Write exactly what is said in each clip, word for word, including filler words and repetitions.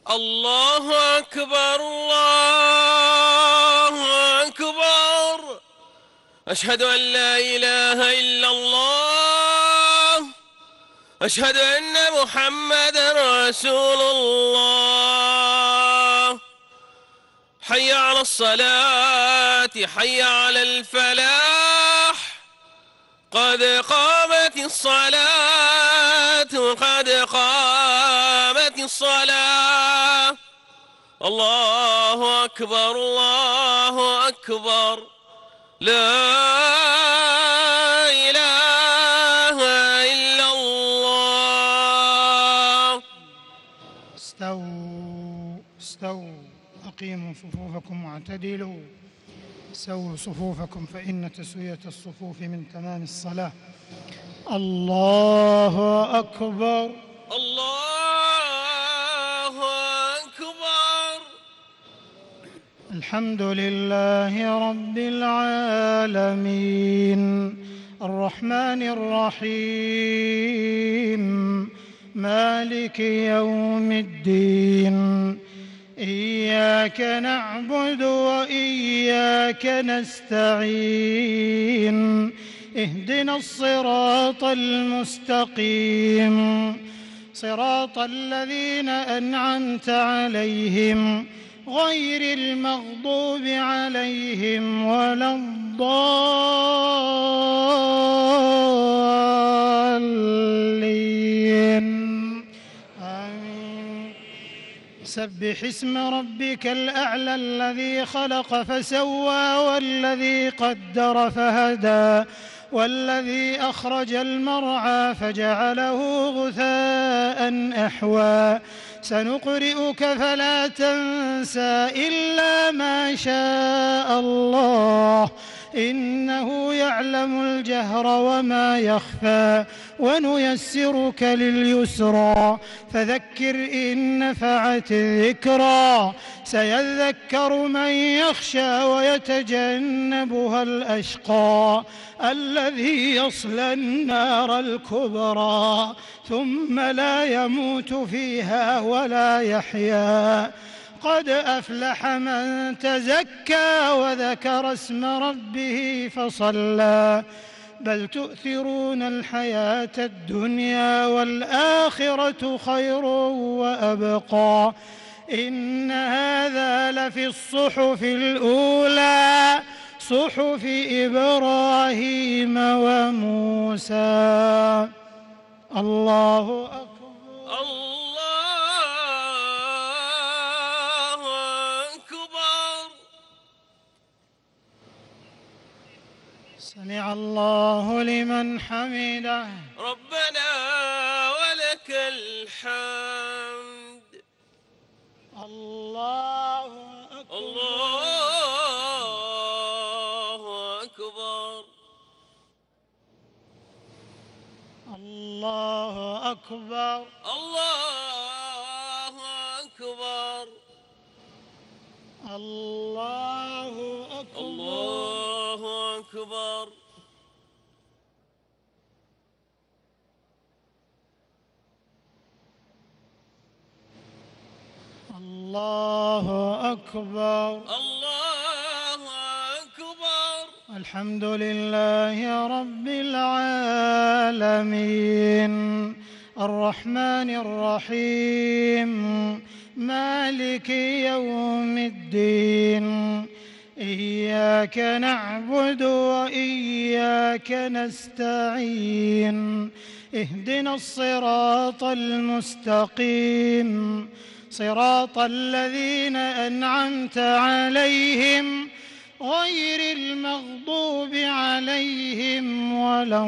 الله أكبر الله أكبر. أشهد أن لا إله إلا الله. أشهد أن محمدًا رسول الله. حي على الصلاة حي على الفلاح. قد قامت الصلاة قد قامت الصلاة. الله أكبر الله أكبر. لا إله إلا الله. استووا استووا أقيموا صفوفكم واعتدلوا. سووا صفوفكم فإن تسوية الصفوف من تمام الصلاة. الله أكبر الله أكبر. الحمد لله رب العالمين الرحمن الرحيم مالك يوم الدين. إياك نعبد وإياك نستعين. اهدنا الصراط المستقيم صراط الذين أنعمت عليهم غير المغضوب عليهم ولا الضالين. سبح اسم ربك الأعلى الذي خلق فسوى والذي قدر فهدى والذي أخرج المرعى فجعله غثاء أحوى. سنقرئك فلا تنسى إلا ما شاء الله إنه يعلم الجهر وما يخفى. ونيسرك لليسرى فذكر إن نفعت الذكرى. سيذكر من يخشى ويتجنبها الأشقى الذي يصلى النار الكبرى ثم لا يموت فيها ولا يحيا. قد أفلح من تزكى وذكر اسم ربه فصلى. بل تؤثرون الحياة الدنيا والآخرة خير وأبقى. إن هذا لفي الصحف الأولى صحف إبراهيم وموسى. الله أكبر الله أكبر. سمع الله لمن حمده. ربنا ولك الحمد. الله أكبر الله أكبر. الله أكبر الله أكبر. الله أكبر الله أكبر. الله أكبر الله أكبر. الحمد لله رب العالمين الرحمن الرحيم مالك يوم الدين. إياك نعبد وإياك نستعين. اهدنا الصراط المستقيم صراط الذين أنعمت عليهم غير المغضوب عليهم ولا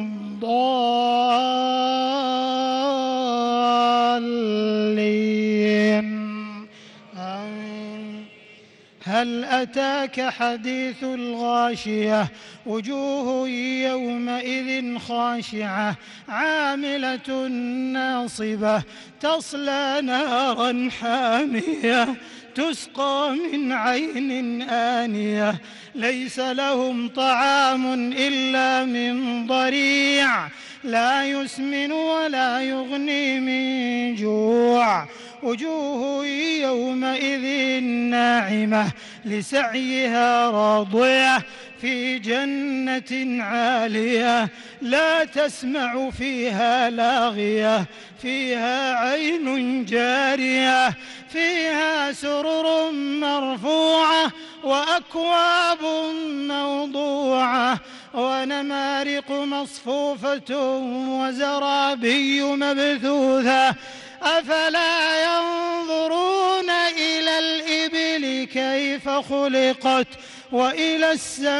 الضالين. آمين. هل أتاك حديث الغاشية وجوه يومئذ خاشعة عاملة ناصبة تصلى نارا حامية تسقى من عين آنية ليس لهم طعام إلا من ضريع لا يسمن ولا يغني من جوع وجوه يومئذ ناعمة لسعيها راضية في جنة عالية لا تسمع فيها لاغية فيها عين جارية فيها سرر مرفوعة وأكواب موضوعة ونمارق مصفوفة وزرابي مبثوثة أفلا ينظرون إلى الإبل كيف خلقت وإلى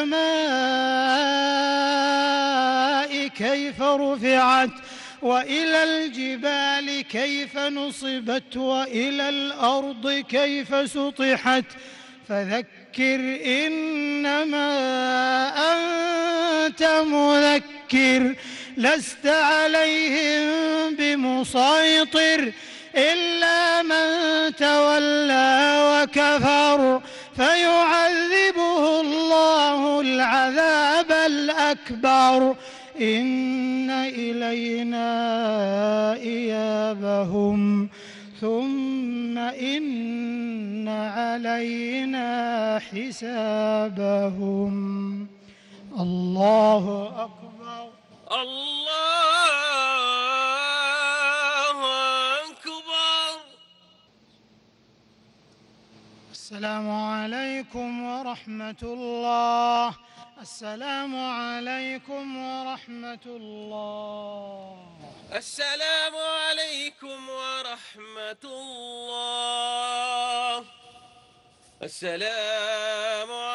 السماء كيف رفعت وإلى الجبال كيف نصبت وإلى الأرض كيف سطحت فذكر إنما أنت مذكر لست عليهم بمسيطر إلا من تولى وكفر فيعذبه الله العذاب الأكبر إن إلينا إيابهم ثم إن علينا حسابهم. الله أكبر. الله أكبر. السلام عليكم ورحمة الله. السلام عليكم ورحمة الله. السلام عليكم ورحمة الله. السلام